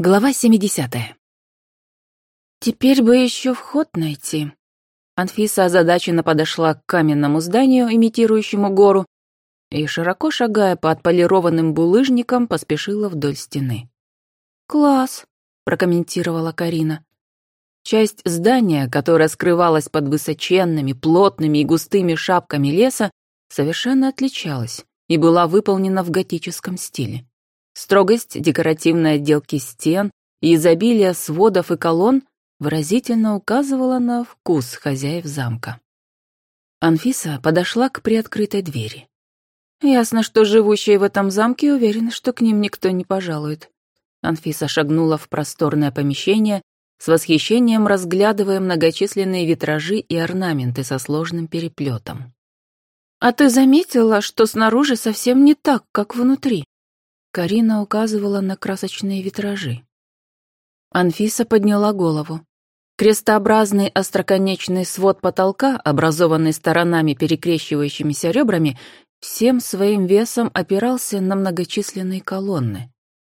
Глава 70. Теперь бы еще вход найти. Анфиса озадаченно подошла к каменному зданию, имитирующему гору, и, широко шагая по отполированным булыжникам, поспешила вдоль стены. «Класс», — прокомментировала Карина. Часть здания, которая скрывалась под высоченными, плотными и густыми шапками леса, совершенно отличалась и была выполнена в готическом стиле. Строгость декоративной отделки стен и изобилие сводов и колонн выразительно указывала на вкус хозяев замка. Анфиса подошла к приоткрытой двери. Ясно, что живущие в этом замке уверены, что к ним никто не пожалует. Анфиса шагнула в просторное помещение, с восхищением разглядывая многочисленные витражи и орнаменты со сложным переплетом. «А ты заметила, что снаружи совсем не так, как внутри?» Карина указывала на красочные витражи. Анфиса подняла голову. Крестообразный остроконечный свод потолка, образованный сторонами перекрещивающимися ребрами, всем своим весом опирался на многочисленные колонны.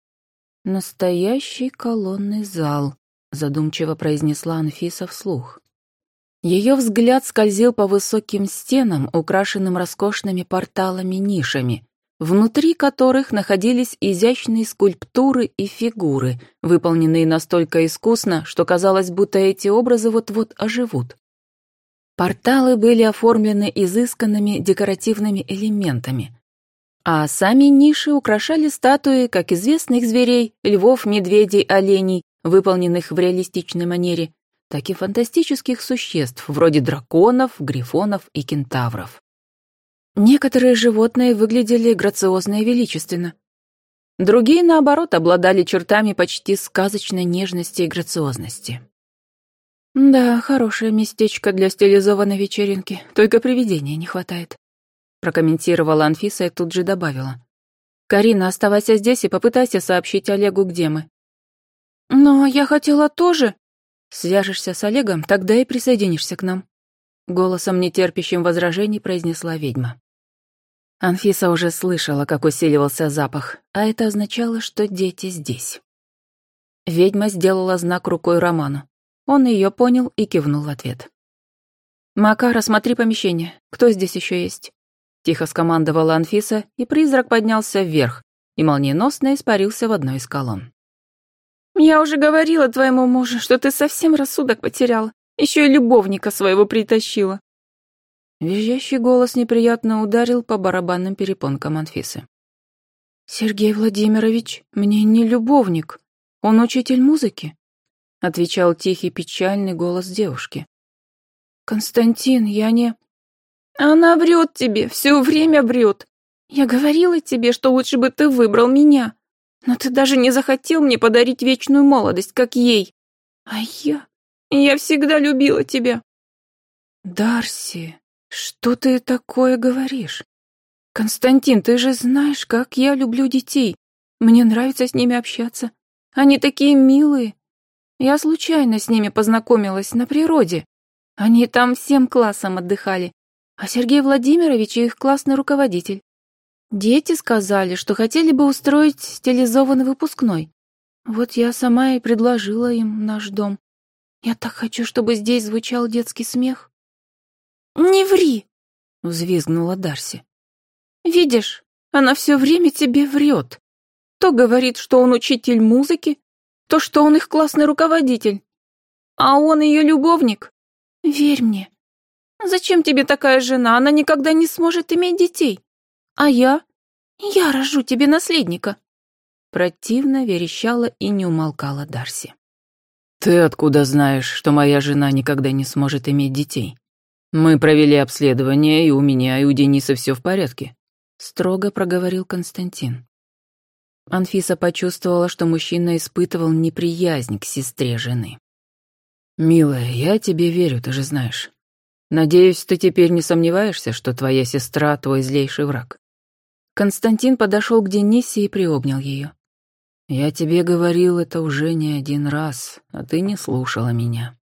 «Настоящий колонный зал», — задумчиво произнесла Анфиса вслух. Ее взгляд скользил по высоким стенам, украшенным роскошными порталами-нишами, внутри которых находились изящные скульптуры и фигуры, выполненные настолько искусно, что казалось, будто эти образы вот-вот оживут. Порталы были оформлены изысканными декоративными элементами, а сами ниши украшали статуи как известных зверей, львов, медведей, оленей, выполненных в реалистичной манере, так и фантастических существ, вроде драконов, грифонов и кентавров. Некоторые животные выглядели грациозно и величественно. Другие, наоборот, обладали чертами почти сказочной нежности и грациозности. «Да, хорошее местечко для стилизованной вечеринки, только привидения не хватает», прокомментировала Анфиса и тут же добавила. «Карина, оставайся здесь и попытайся сообщить Олегу, где мы». «Но я хотела тоже...» «Свяжешься с Олегом, тогда и присоединишься к нам», голосом, нетерпящим возражений, произнесла ведьма. Анфиса уже слышала, как усиливался запах, а это означало, что дети здесь. Ведьма сделала знак рукой Роману. Он ее понял и кивнул в ответ. «Макар, осмотри помещение. Кто здесь еще есть?» Тихо скомандовала Анфиса, и призрак поднялся вверх и молниеносно испарился в одной из колонн. «Я уже говорила твоему мужу, что ты совсем рассудок потеряла. Еще и любовника своего притащила». Визжащий голос неприятно ударил по барабанным перепонкам Анфисы. «Сергей Владимирович, мне не любовник. Он учитель музыки», — отвечал тихий печальный голос девушки. «Константин, я не...» «Она врет тебе, все время врет. Я говорила тебе, что лучше бы ты выбрал меня. Но ты даже не захотел мне подарить вечную молодость, как ей. А я всегда любила тебя». «Дарси, что ты такое говоришь? Константин, ты же знаешь, как я люблю детей. Мне нравится с ними общаться. Они такие милые. Я случайно с ними познакомилась на природе. Они там всем классом отдыхали, а Сергей Владимирович их классный руководитель. Дети сказали, что хотели бы устроить стилизованный выпускной. Вот я сама и предложила им наш дом. Я так хочу, чтобы здесь звучал детский смех». «Не ври!» — взвизгнула Дарси. «Видишь, она все время тебе врет. То говорит, что он учитель музыки, то, что он их классный руководитель. А он ее любовник. Верь мне. Зачем тебе такая жена? Она никогда не сможет иметь детей. А я рожу тебе наследника». Противно верещала и не умолкала Дарси. «Ты откуда знаешь, что моя жена никогда не сможет иметь детей? Мы провели обследование, и у меня, и у Дениса все в порядке», — строго проговорил Константин. Анфиса почувствовала, что мужчина испытывал неприязнь к сестре жены. «Милая, я тебе верю, ты же знаешь. Надеюсь, ты теперь не сомневаешься, что твоя сестра — твой злейший враг». Константин подошел к Денисе и приобнял ее. «Я тебе говорил это уже не один раз, а ты не слушала меня».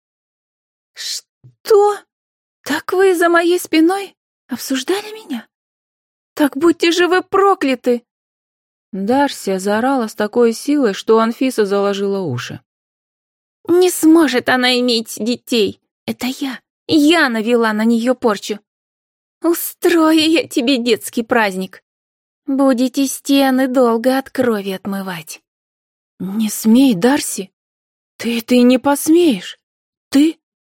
«Что? Так вы за моей спиной обсуждали меня? Так будьте же вы прокляты!» Дарси заорала с такой силой, что Анфиса заложила уши. «Не сможет она иметь детей. Это я навела на нее порчу. Устрою я тебе детский праздник. Будете стены долго от крови отмывать». «Не смей, Дарси! Ты не посмеешь! Ты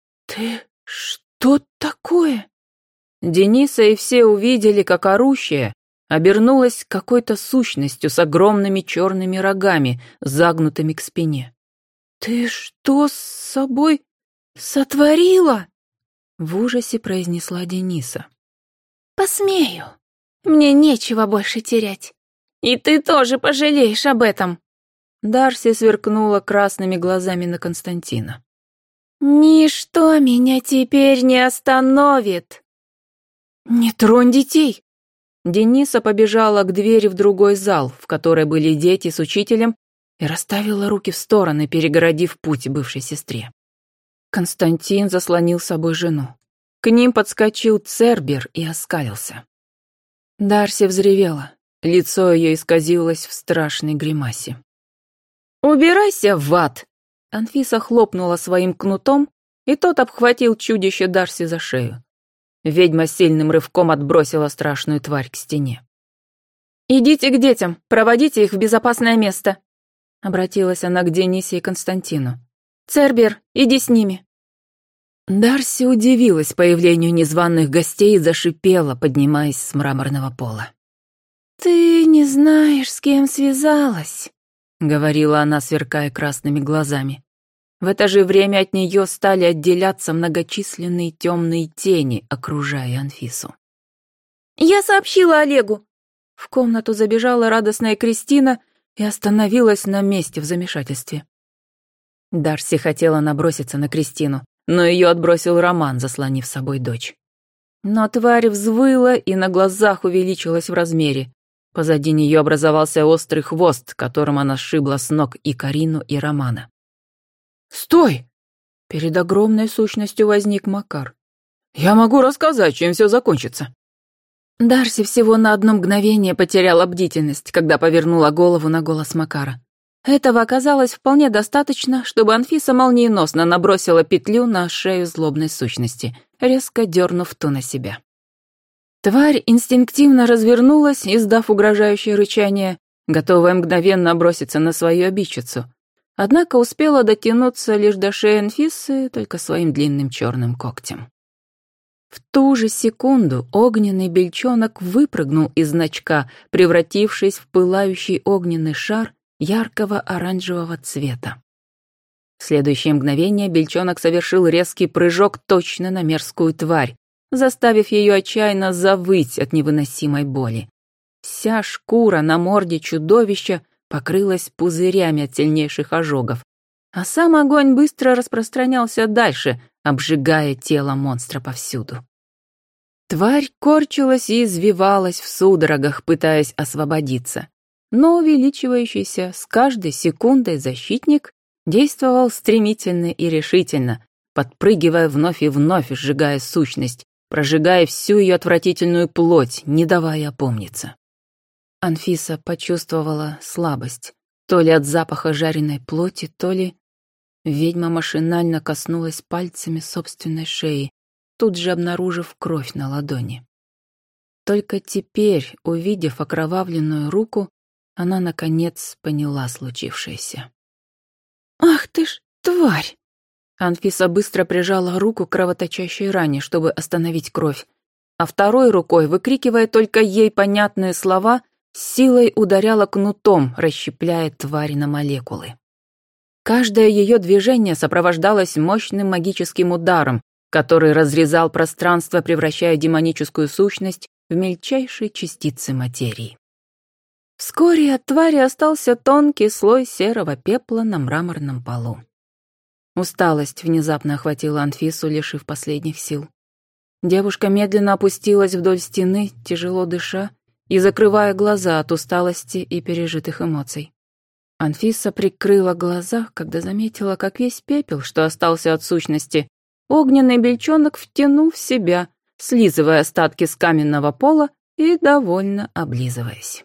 что такое?» Дениса и все увидели, как орущая обернулась какой-то сущностью с огромными черными рогами, загнутыми к спине. «Ты что с собой сотворила?» В ужасе произнесла Дениса. «Посмею. Мне нечего больше терять. И ты тоже пожалеешь об этом». Дарси сверкнула красными глазами на Константина. «Ничто меня теперь не остановит». «Не тронь детей!» Дениса побежала к двери в другой зал, в которой были дети с учителем, и расставила руки в стороны, перегородив путь бывшей сестре. Константин заслонил собой жену. К ним подскочил Цербер и оскалился. Дарси взревела. Лицо ее исказилось в страшной гримасе. «Убирайся в ад!» Анфиса хлопнула своим кнутом, и тот обхватил чудище Дарси за шею. Ведьма сильным рывком отбросила страшную тварь к стене. «Идите к детям, проводите их в безопасное место», — обратилась она к Денисе и Константину. «Цербер, иди с ними». Дарси удивилась появлению незваных гостей и зашипела, поднимаясь с мраморного пола. «Ты не знаешь, с кем связалась», — говорила она, сверкая красными глазами. В это же время от нее стали отделяться многочисленные темные тени, окружая Анфису. «Я сообщила Олегу». В комнату забежала радостная Кристина и остановилась на месте в замешательстве. Дарси хотела наброситься на Кристину, но ее отбросил Роман, заслонив собой дочь. Но тварь взвыла и на глазах увеличилась в размере. Позади нее образовался острый хвост, которым она сшибла с ног и Карину, и Романа. «Стой!» Перед огромной сущностью возник Макар. «Я могу рассказать, чем все закончится». Дарси всего на одно мгновение потеряла бдительность, когда повернула голову на голос Макара. Этого оказалось вполне достаточно, чтобы Анфиса молниеносно набросила петлю на шею злобной сущности, резко дернув ту на себя. Тварь инстинктивно развернулась, издав угрожающее рычание, готовая мгновенно броситься на свою обидчицу. Однако успела дотянуться лишь до шеи Анфисы только своим длинным черным когтем. В ту же секунду огненный бельчонок выпрыгнул из значка, превратившись в пылающий огненный шар яркого оранжевого цвета. В следующее мгновение бельчонок совершил резкий прыжок точно на мерзкую тварь, заставив ее отчаянно завыть от невыносимой боли. Вся шкура на морде чудовища покрылась пузырями от сильнейших ожогов, а сам огонь быстро распространялся дальше, обжигая тело монстра повсюду. Тварь корчилась и извивалась в судорогах, пытаясь освободиться, но увеличивающийся с каждой секундой защитник действовал стремительно и решительно, подпрыгивая вновь и вновь, сжигая сущность, прожигая всю ее отвратительную плоть, не давая опомниться. Анфиса почувствовала слабость, то ли от запаха жареной плоти, то ли... Ведьма машинально коснулась пальцами собственной шеи, тут же обнаружив кровь на ладони. Только теперь, увидев окровавленную руку, она, наконец, поняла случившееся. «Ах ты ж, тварь!» Анфиса быстро прижала руку к кровоточащей ране, чтобы остановить кровь, а второй рукой, выкрикивая только ей понятные слова, силой ударяла кнутом, расщепляя тварь на молекулы. Каждое ее движение сопровождалось мощным магическим ударом, который разрезал пространство, превращая демоническую сущность в мельчайшие частицы материи. Вскоре от твари остался тонкий слой серого пепла на мраморном полу. Усталость внезапно охватила Анфису, лишив последних сил. Девушка медленно опустилась вдоль стены, тяжело дыша и закрывая глаза от усталости и пережитых эмоций. Анфиса прикрыла глаза, когда заметила, как весь пепел, что остался от сущности, огненный бельчонок втянул в себя, слизывая остатки с каменного пола и довольно облизываясь.